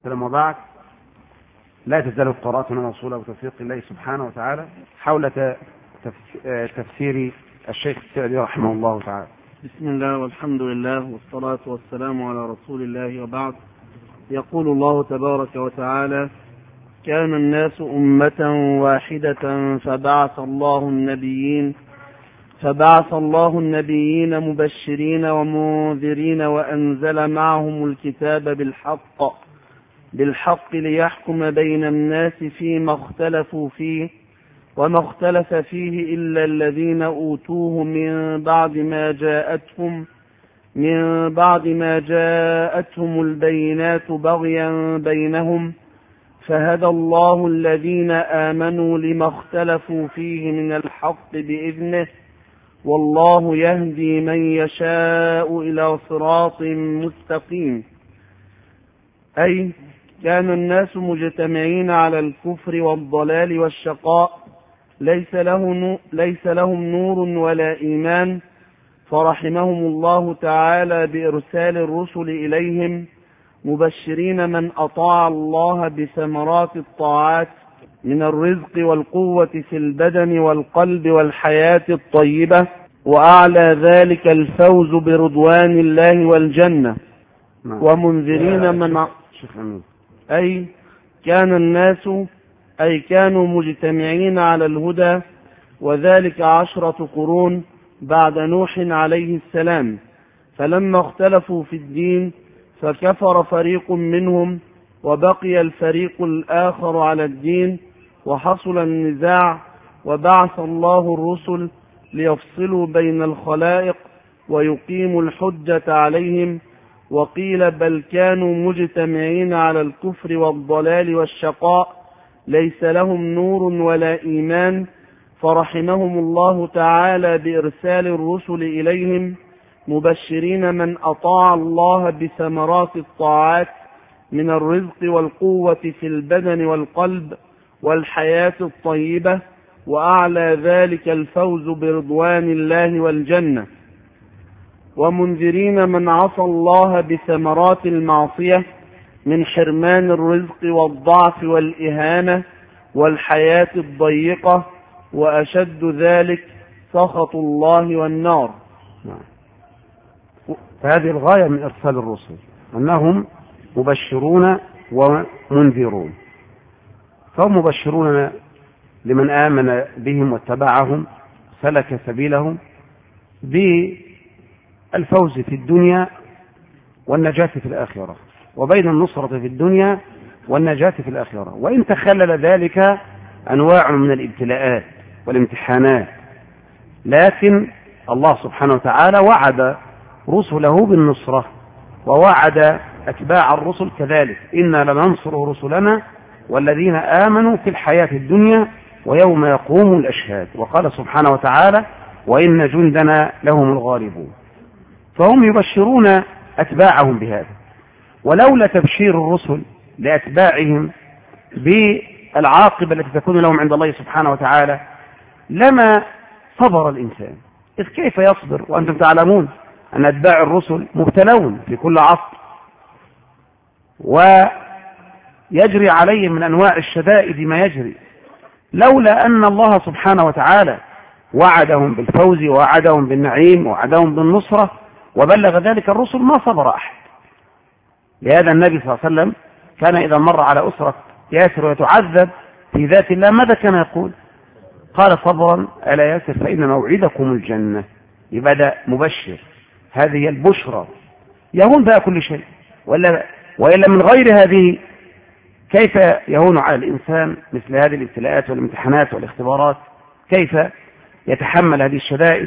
ثم بعد، لا تزال قراءتنا موصولة بتوفيق الله سبحانه وتعالى حول تفسير الشيخ السعدي رحمه الله تعالى. بسم الله والحمد لله والصلاة والسلام على رسول الله، وبعد. يقول الله تبارك وتعالى: كان الناس أمة واحدة فبعث الله النبيين مبشرين ومنذرين وأنزل معهم الكتاب بالحق ليحكم بين الناس فيما اختلفوا فيه، وما اختلف فيه إلا الذين أوتوه من بعد ما جاءتهم البينات بغيا بينهم، فهدى الله الذين آمنوا لما اختلفوا فيه من الحق بإذنه، والله يهدي من يشاء إلى صراط مستقيم. أي كان الناس مجتمعين على الكفر والضلال والشقاء، ليس لهم نور ولا إيمان، فرحمهم الله تعالى بإرسال الرسل إليهم مبشرين من أطاع الله بثمرات الطاعات من الرزق والقوة في البدن والقلب والحياة الطيبة، وأعلى ذلك الفوز برضوان الله والجنة. ومنذرين من كانوا مجتمعين على الهدى، وذلك 10 قرون بعد نوح عليه السلام، فلما اختلفوا في الدين فكفر فريق منهم وبقي الفريق الآخر على الدين، وحصل النزاع، وبعث الله الرسل ليفصلوا بين الخلائق ويقيموا الحجة عليهم. وقيل بل كانوا مجتمعين على الكفر والضلال والشقاء، ليس لهم نور ولا إيمان، فرحمهم الله تعالى بإرسال الرسل إليهم مبشرين من أطاع الله بثمرات الطاعات من الرزق والقوة في البدن والقلب والحياة الطيبة، وأعلى ذلك الفوز برضوان الله والجنة. ومنذرين من عصى الله بثمرات المعصية من حرمان الرزق والضعف والإهانة والحياة الضيقة، وأشد ذلك سخط الله والنار. فهذه الغاية من إرسال الرسل، أنهم مبشرون ومنذرون. فهم مبشرون لمن آمن بهم واتبعهم سلك سبيلهم بالفوز في الدنيا والنجاة في الآخرة، وبين النصرة في الدنيا والنجاة في الآخرة، وإن تخلل ذلك أنواع من الابتلاءات والامتحانات، لكن الله سبحانه وتعالى وعد رسله بالنصرة، ووعد أتباع الرسل كذلك: إنا لننصر رسلنا والذين آمنوا في الحياة الدنيا ويوم يقوم الأشهاد. وقال سبحانه وتعالى: وإن جندنا لهم الغالبون. فهم يبشرون أتباعهم بهذا، ولولا تبشير الرسل لأتباعهم بالعاقبة التي تكون لهم عند الله سبحانه وتعالى لما صبر الإنسان. إذ كيف يصبر وأنتم تعلمون أن أتباع الرسل مبتلون في كل عصر، ويجري عليهم من أنواع الشدائد ما يجري. لولا أن الله سبحانه وتعالى وعدهم بالفوز ووعدهم بالنعيم ووعدهم بالنصرة وبلغ ذلك الرسل ما صبر أحد. لهذا النبي صلى الله عليه وسلم كان إذا مر على أسرة ياسر ويتعذب في ذات الله ماذا كان يقول؟ قال: صبرا ألا ياسر فإن موعدكم الجنة. يبقى مبشر، هذه البشرى يهون بها كل شيء، وإلا من غير هذه كيف يهون على الإنسان مثل هذه الابتلاءات والامتحانات والاختبارات؟ كيف يتحمل هذه الشدائد؟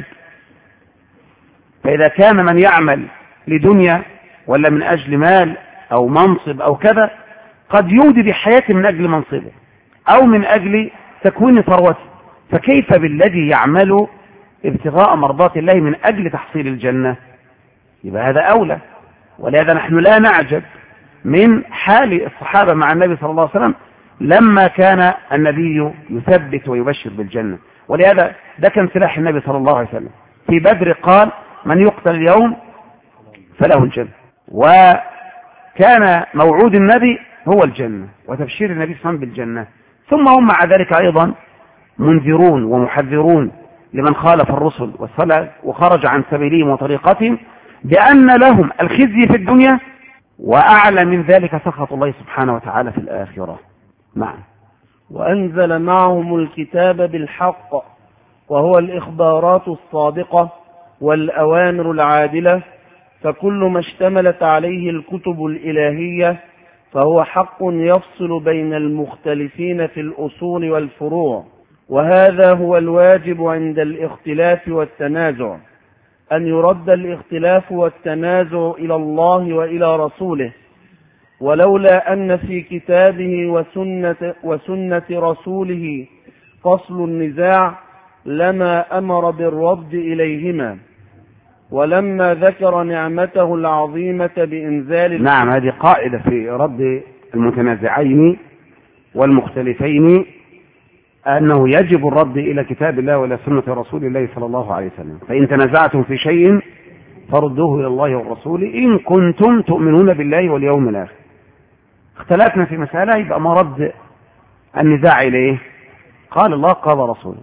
فإذا كان من يعمل لدنيا ولا من أجل مال أو منصب أو كذا قد يودي بحياته من أجل منصبه أو من أجل تكوين ثروته، فكيف بالذي يعمل ابتغاء مرضات الله من أجل تحصيل الجنة؟ يبقى هذا أولى. ولهذا نحن لا نعجب من حال الصحابة مع النبي صلى الله عليه وسلم لما كان النبي يثبت ويبشر بالجنة. ولهذا ده كان سلاح النبي صلى الله عليه وسلم. في بدر قال: من يقتل اليوم فله الجنة. وكان موعود النبي هو الجنة وتبشير النبي صلى الله عليه وسلم بالجنة، ثم هم مع ذلك أيضا منذرون ومحذرون لمن خالف الرسل وخرج عن سبيلهم وطريقتهم بأن لهم الخزي في الدنيا، وأعلى من ذلك سخط الله سبحانه وتعالى في الآخرة. نعم. وأنزل معهم الكتاب بالحق، وهو الإخبارات الصادقة والأوامر العادلة، فكل ما اشتملت عليه الكتب الإلهية فهو حق يفصل بين المختلفين في الأصول والفروع. وهذا هو الواجب عند الاختلاف والتنازع، أن يرد الاختلاف والتنازع إلى الله وإلى رسوله، ولولا أن في كتابه وسنة رسوله فصل النزاع لما أمر بالرد إليهما، ولما ذكر نعمته العظيمة بإنزال نعم، هذه قاعدة في رد المتنازعين والمختلفين، أنه يجب الرد إلى كتاب الله وإلى سنة رسول الله صلى الله عليه وسلم. فإن تنازعتم في شيء فردوه إلى الله والرسول إن كنتم تؤمنون بالله واليوم الآخر. اختلفنا في مسألة، يبقى ما رد النزاع إليه؟ قال الله قال رسوله،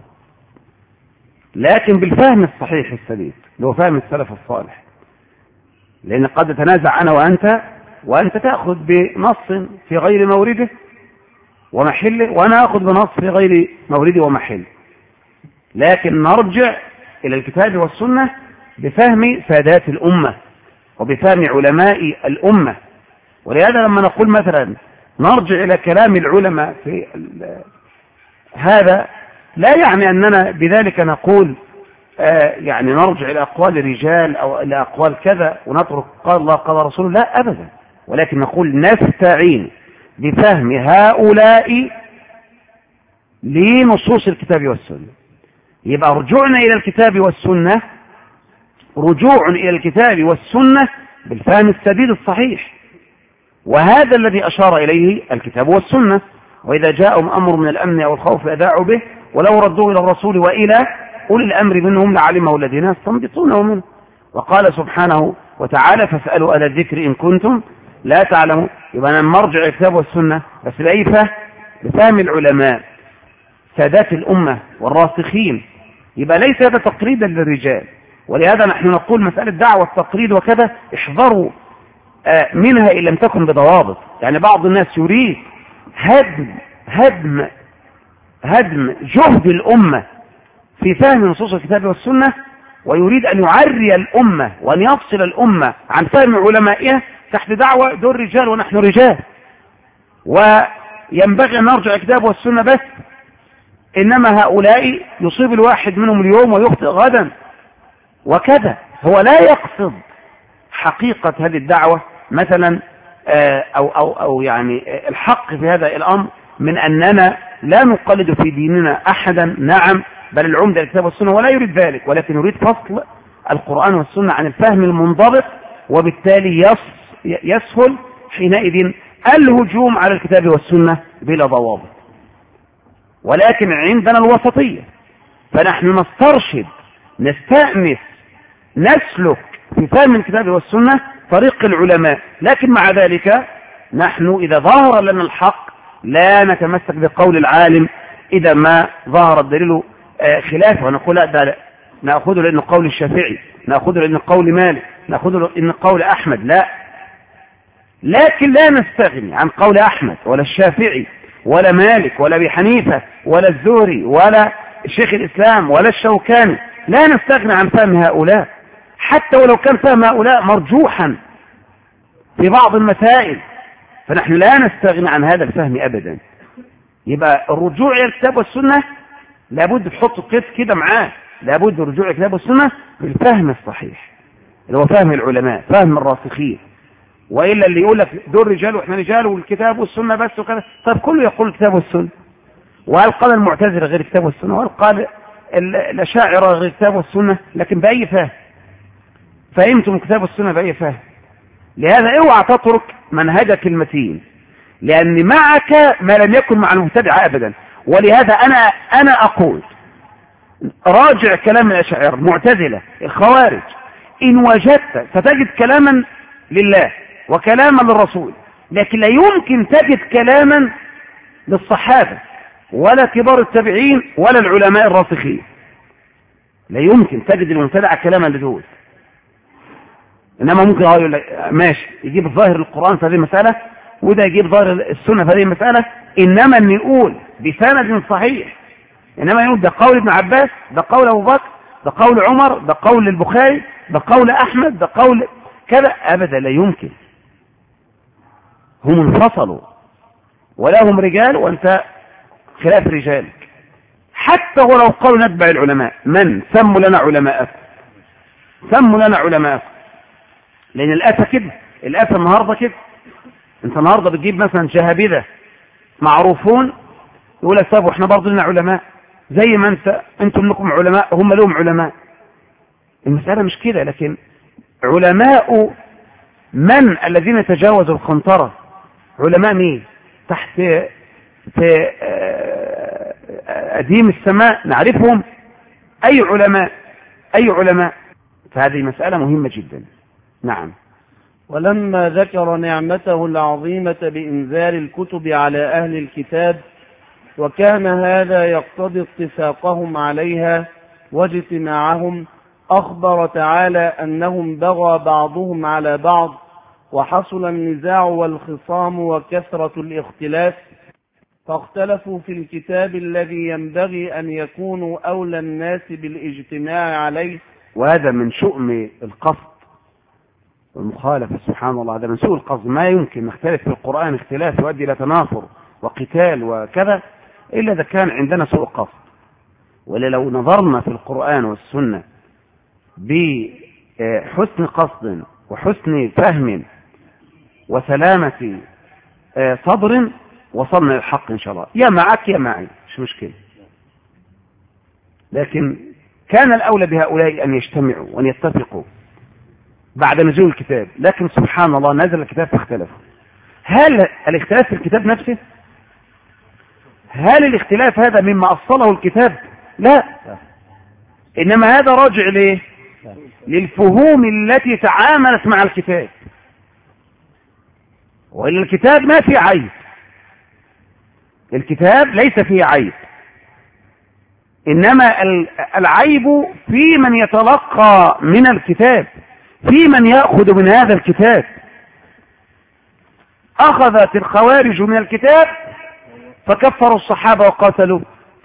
لكن بالفهم الصحيح السديد اللي هو فهم السلف الصالح، لأن قد تنازع أنا وأنت تأخذ بنص في غير مورده ومحله، وأنا أخذ بنص في غير مورده ومحله، لكن نرجع إلى الكتاب والسنة بفهم سادات الأمة وبفهم علماء الأمة. ولهذا لما نقول مثلا نرجع إلى كلام العلماء في هذا، لا يعني أننا بذلك نقول يعني نرجع إلى أقوال الرجال أو إلى أقوال كذا ونترك قال الله قال رسوله، لا أبدا، ولكن نقول نستعين بفهم هؤلاء لنصوص الكتاب والسنة. يبقى رجوعنا إلى الكتاب والسنة رجوع إلى الكتاب والسنة بالفهم السديد الصحيح، وهذا الذي أشار إليه الكتاب والسنة. وإذا جاءهم أمر من الأمن أو الخوف أذاعوا به ولو ردوه إلى الرسول وإلى أولي الأمر منهم لعلمه الذين يستنبطونه منه. وقال سبحانه وتعالى فاسألوا أهل الذكر إن كنتم لا تعلمون. يبقى أنا مرجع الكتاب والسنة بس بأي فهم؟ بفهم العلماء سادات الأمة والراسخين. يبقى ليس هذا تقليدا للرجال، ولهذا نحن نقول مسألة دعوة التقليد وكذا احذروا منها إن لم تكن بضوابط. يعني بعض الناس يريد هدم جهد الأمة في فهم نصوص الكتاب والسنة، ويريد أن يعري الأمة وأن يفصل الأمة عن فهم علمائها تحت دعوة دول رجال ونحن رجال، وينبغي أن نرجع الكتاب والسنة بس، إنما هؤلاء يصيب الواحد منهم اليوم ويخطئ غدا وكذا. هو لا يقصد حقيقة هذه الدعوة مثلا أو يعني الحق في هذا الأمر من أننا لا نقلد في ديننا أحدا، نعم، بل العمدة الكتاب والسنة، ولا يريد ذلك، ولكن يريد فصل القرآن والسنة عن الفهم المنضبط، وبالتالي يسهل حينئذ الهجوم على الكتاب والسنة بلا ضوابط. ولكن عندنا الوسطية، فنحن نسترشد نستأنس نسلك في فهم الكتاب والسنة طريق العلماء، لكن مع ذلك نحن إذا ظهر لنا الحق لا نتمسك بقول العالم إذا ما ظهر الدليل خلافه، ونقول لا نأخذه لأنه قول الشافعي، نأخذه لأنه قول مالك، نأخذه لأنه قول أحمد، لا، لكن لا نستغني عن قول أحمد ولا الشافعي ولا مالك ولا أبي حنيفة ولا الزهري ولا شيخ الإسلام ولا الشوكاني، لا نستغني عن فهم هؤلاء حتى ولو كان فهم هؤلاء مرجوحا في بعض المسائل، فنحن لا نستغني عن هذا الفهم أبدا. يبقى الرجوع إلى الكتاب والسنة لابد تحط قيد كده معاه، لابد الرجوع إلى الكتاب والسنة بالفهم الصحيح اللي هو فهم العلماء، فهم الراسخين. وإلا اللي يقول لك دول رجال وإحنا رجال والكتاب والسنة بس وكذا، طب كله يقول الكتاب والسنة، وهل قال المعتزلة غير الكتاب والسنة، وهل قال الأشاعرة غير الكتاب والسنة، لكن بأي فهم؟ فهمتم الكتاب والسنة بأي فهم؟ لهذا اوعى تترك منهجك المتين، لأن معك ما لم يكن مع المبتدع أبدا. ولهذا أنا أقول راجع كلام الأشاعرة المعتزلة الخوارج، إن وجدت ستجد كلاما لله وكلاما للرسول لكن لا يمكن تجد كلاما للصحابة ولا كبار التابعين ولا العلماء الراسخين. لا يمكن تجد المبتدع كلاما لدول. انما ممكن يقول لك ماشي، يجيب ظاهر القرآن في هذه المسألة، وده يجيب ظاهر السنة في هذه المسألة. انما ان يقول بسند صحيح، انما يقول ده قول ابن عباس، ده قول ابو بكر، ده قول عمر، ده قول البخاري، ده قول احمد، ده قول كذا، ابدا لا يمكن. هم انفصلوا ولهم رجال وانت خلاف رجالك. حتى ولو قالوا نتبع العلماء، من سموا لنا علماءكم، سموا لنا علماءكم. لان الاسى كده، الاسى النهارده كده. انت النهارده بتجيب مثلا جهابذه معروفون، يقول لك طب واحنا برضه لنا علماء زي ما انتم لكم علماء هم لهم علماء. المساله مش كده. لكن علماء من الذين تجاوزوا القنطره؟ علماء مين؟ تحت في أديم السماء نعرفهم. أي علماء؟ أي علماء؟ فهذه مسألة مهمة جدا. نعم. ولما ذكر نعمته العظيمة بإنزال الكتب على أهل الكتاب، وكان هذا يقتضي اتفاقهم عليها واجتماعهم، أخبر تعالى أنهم بغى بعضهم على بعض، وحصل النزاع والخصام وكثرة الاختلاف، فاختلفوا في الكتاب الذي ينبغي أن يكونوا أولى الناس بالاجتماع عليه. وهذا من شؤم القصد والمخالفة. سبحان الله، هذا من سوء القصد. ما يمكن نختلف في القرآن اختلاف يؤدي إلى تنافر وقتال وكذا إلا إذا كان عندنا سوء قصد. ولو نظرنا في القرآن والسنة بحسن قصد وحسن فهم وسلامة صدر وصلنا للحق إن شاء الله، يا معك يا معي، مش مشكلة. لكن كان الأولى بهؤلاء أن يجتمعوا وأن يتفقوا بعد نزول الكتاب. لكن سبحان الله نزل الكتاب فاختلفوا. هل الاختلاف في الكتاب نفسه؟ هل الاختلاف هذا مما أصله الكتاب؟ لا، إنما هذا راجع ليه؟ للفهوم التي تعاملت مع الكتاب. وإن الكتاب ما فيه عيب، الكتاب ليس فيه عيب، إنما العيب في من يتلقى من الكتاب، في من يأخذ من هذا الكتاب. أخذت الخوارج من الكتاب فكفروا الصحابة وقاتلوا.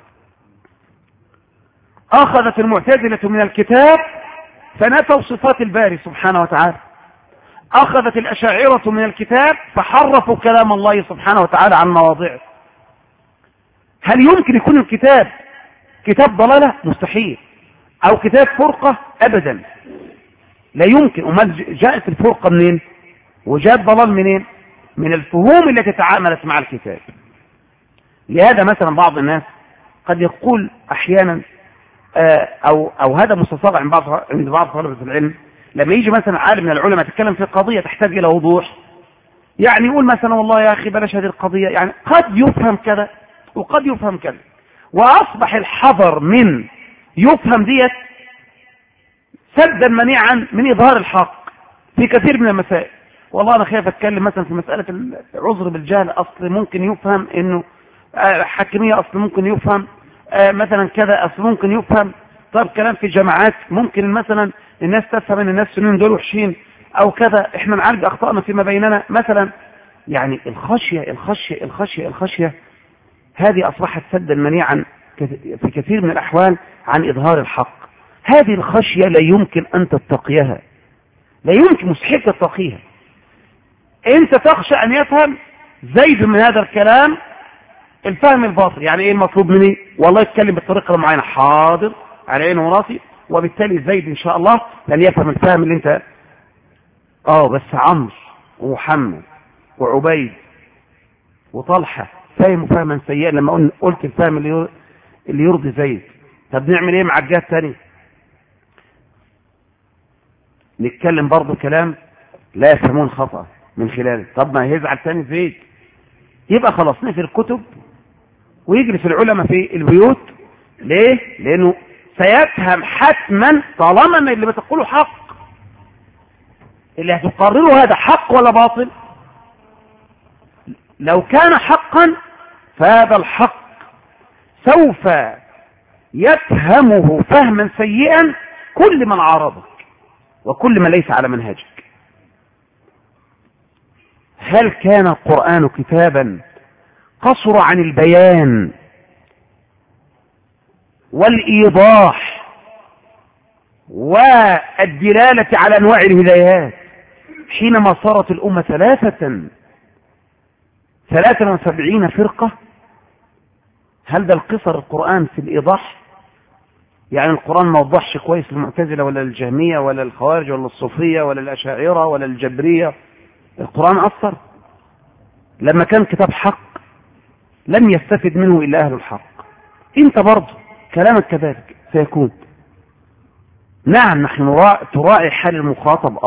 أخذت المعتزلة من الكتاب فنفوا صفات الباري سبحانه وتعالى. أخذت الأشاعرة من الكتاب فحرفوا كلام الله سبحانه وتعالى عن مواضعه. هل يمكن يكون الكتاب كتاب ضلالة؟ مستحيل. أو كتاب فرقة؟ أبدا لا يمكن. وما جاءت الفرقة منين؟ وجاءت ضلال منين؟ من الفهوم التي تعاملت مع الكتاب. لهذا مثلا بعض الناس قد يقول أحيانا أو هذا مستصغر عند بعض طلبة العلم، لما يجي مثلا عالم من العلماء تتكلم في قضية تحتاج إلى وضوح، يعني يقول مثلا والله يا أخي بلاش هذه القضية، يعني قد يفهم كذا وقد يفهم كذا. وأصبح الحذر من يفهم ديت سدا منيعا من إظهار الحق في كثير من المسائل. والله أنا خايف أتكلم مثلا في مسألة العذر بالجهل، أصل ممكن يفهم إنه حكمية، أصل ممكن يفهم مثلا كذا، أصل ممكن يفهم. طب كلام في جماعات ممكن مثلا الناس تفهم ان الناس سنين دول وحشين او كذا، احنا نعالج اخطائنا فيما بيننا مثلا. يعني الخشية هذه اصبحت سدا منيعا في كثير من الاحوال عن اظهار الحق. هذه الخشية لا يمكن ان تتقيها، لا يمكن، مستحيل تتقيها. انت تخشى ان يفهم زيد من هذا الكلام الفهم الباطل. يعني ايه المطلوب مني؟ والله يتكلم بالطريقة المعينة، حاضر على عيني وراسي، وبالتالي زيد ان شاء الله لن يفهم الفهم اللي انت بس عمرو ومحمد وعبيد وطلحة فهموا فهما سيئا لما قلت الفهم اللي يرضي زيد. طب نعمل ايه مع الجهة الثانية؟ نتكلم برضو كلام لا يفهمون خطأ من خلاله. طب ما يزعل ثاني زيد، يبقى خلاص نقفل الكتب ويجري في العلماء في البيوت. ليه؟ لانه سيفهم حتما طالما ان اللي بتقوله حق. اللي هتقرره هذا حق ولا باطل؟ لو كان حقا فهذا الحق سوف يفهمه فهما سيئا كل من عارضك وكل من ليس على منهجك. هل كان القرآن كتابا قصر عن البيان والإيضاح والدلالة على أنواع الهدايات حينما صارت الأمة 73 فرقة؟ هل ده القصر القرآن في الإيضاح؟ يعني القرآن ما وضحش كويس المعتزلة ولا الجهمية ولا الخوارج ولا الصوفية ولا الأشاعرة ولا الجبرية. القرآن أثر لما كان كتاب حق لم يستفد منه إلا أهل الحق. انت برضه كلامك كذلك سيكون. نعم نحن تراعي حال المخاطب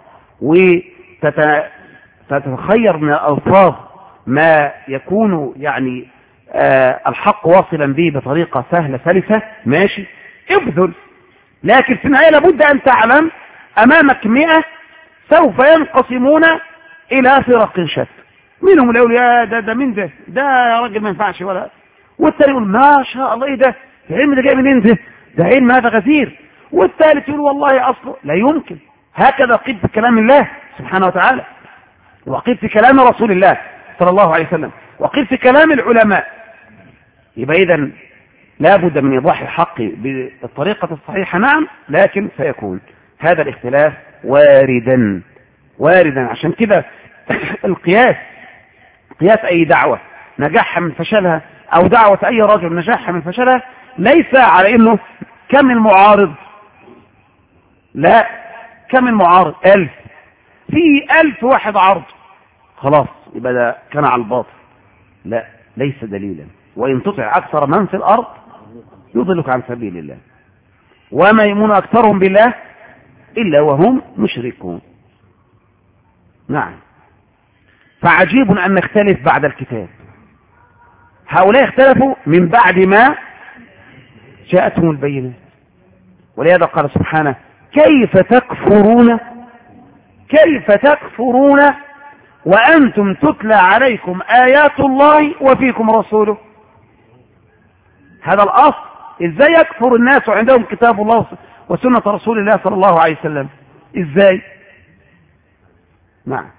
وتتخير من الألفاظ ما يكون يعني الحق واصلا به بطريقة سهلة سلسة، ماشي ابذل، لكن في النهاية لابد أن تعلم أمامك 100 سوف ينقسمون إلى فرق شتى. منهم اللي يقول يا ده مين ده يا راجل ما ينفعش، ولا والثاني يقول ما شاء الله ايه ده العلم ده جاي منين ده علم هذا غزير، والثالث يقول والله أصله لا يمكن. هكذا قيل في كلام الله سبحانه وتعالى، وقيل في كلام رسول الله صلى الله عليه وسلم، وقيل في كلام العلماء. يبقى إذن لا بد من إيضاح الحق بالطريقة الصحيحة، نعم، لكن سيكون هذا الاختلاف واردا. عشان كده القياس، قياس أي دعوة نجاحها من فشلها أو دعوة أي رجل نجاحها من فشلها ليس على إنه كم المعارض، لا، كم المعارض 1000 في 1000 واحد عرض خلاص يبقى ده كان على الباطل، لا، ليس دليلا. وإن تطع أكثر من في الأرض يضلك عن سبيل الله وما يؤمن أكثرهم بالله إلا وهم مشركون. نعم، فعجيب أن نختلف بعد الكتاب. هؤلاء اختلفوا من بعد ما جاءتهم البينات، ولهذا قال سبحانه كيف تكفرون وأنتم تتلى عليكم آيات الله وفيكم رسوله. هذا الأصل. إزاي يكفر الناس وعندهم كتاب الله وسنة رسول الله صلى الله عليه وسلم؟ إزاي؟ نعم.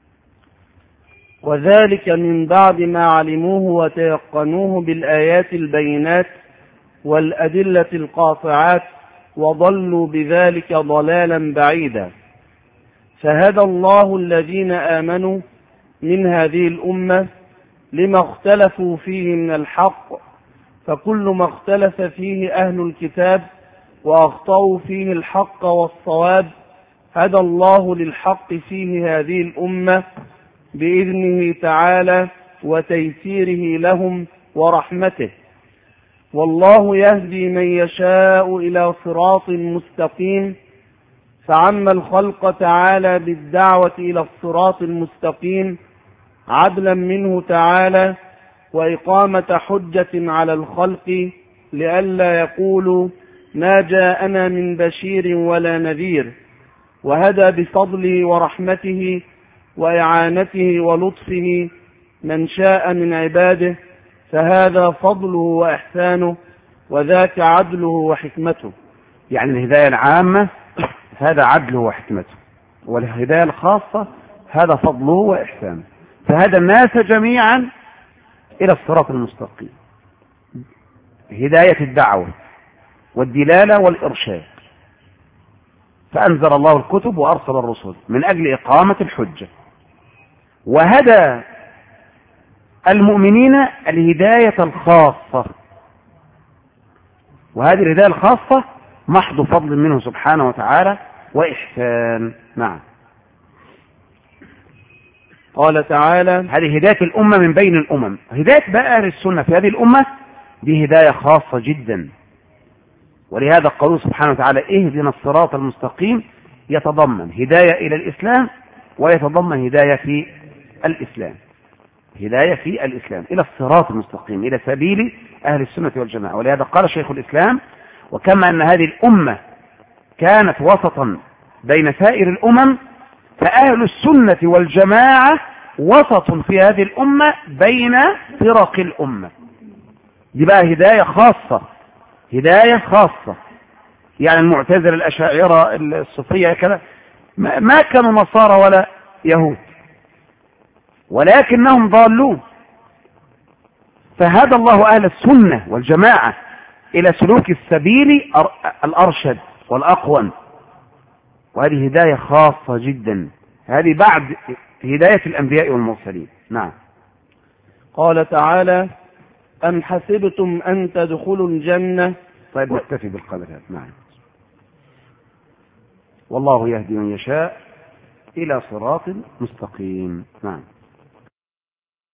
وذلك من بعد ما علموه وتيقنوه بالآيات البينات والأدلة القاطعات وضلوا بذلك ضلالا بعيدا. فهدى الله الذين آمنوا من هذه الأمة لما اختلفوا فيه من الحق، فكل ما اختلف فيه أهل الكتاب وأخطأوا فيه الحق والصواب هدى الله للحق فيه هذه الأمة بإذنه تعالى وتيسيره لهم ورحمته. والله يهدي من يشاء إلى صراط مستقيم، فعم الخلق تعالى بالدعوة إلى الصراط المستقيم عدلا منه تعالى وإقامة حجة على الخلق لئلا يقولوا ما جاءنا من بشير ولا نذير، وهدى بفضله ورحمته وإعانته ولطفه من شاء من عباده، فهذا فضله وإحسانه وذاك عدله وحكمته. يعني الهداية العامة هذا عدله وحكمته، والهداية الخاصة هذا فضله وإحسانه، فهدى الناس جميعا إلى الصراط المستقيم، هداية الدعوة والدلالة والإرشاد. فأنزل الله الكتب وأرسل الرسل من أجل إقامة الحجة، وهدى المؤمنين الهداية الخاصة، وهذه الهداية الخاصة محض فضل منه سبحانه وتعالى وإحسان. نعم. قال تعالى هذه هداية الأمة من بين الأمم. هداية بقى أهل السنة في هذه الأمة دي هداية خاصة جدا، ولهذا قالوا سبحانه وتعالى اهدنا الصراط المستقيم، يتضمن هداية إلى الإسلام ويتضمن هداية في الإسلام، هداية في الإسلام إلى الصراط المستقيم، إلى سبيل أهل السنة والجماعة. ولهذا قال شيخ الإسلام وكما أن هذه الأمة كانت وسطا بين سائر الأمم، فأهل السنة والجماعة وسط في هذه الأمة بين فرق الأمة. دي بقى هداية خاصة، هداية خاصة. يعني المعتزلة الأشاعرة الصوفية كذا ما كانوا نصارى ولا يهود، ولكنهم ضالون، فهدى الله أهل السنة والجماعة إلى سلوك السبيل الأرشد والأقوم، وهذه هداية خاصة جدا، هذه بعد هداية الأنبياء والمرسلين. نعم. قال تعالى: أم حسبتم أن تدخلوا الجنة. طيب نكتفي بالقدر هذا. نعم. والله يهدي من يشاء إلى صراط مستقيم. نعم.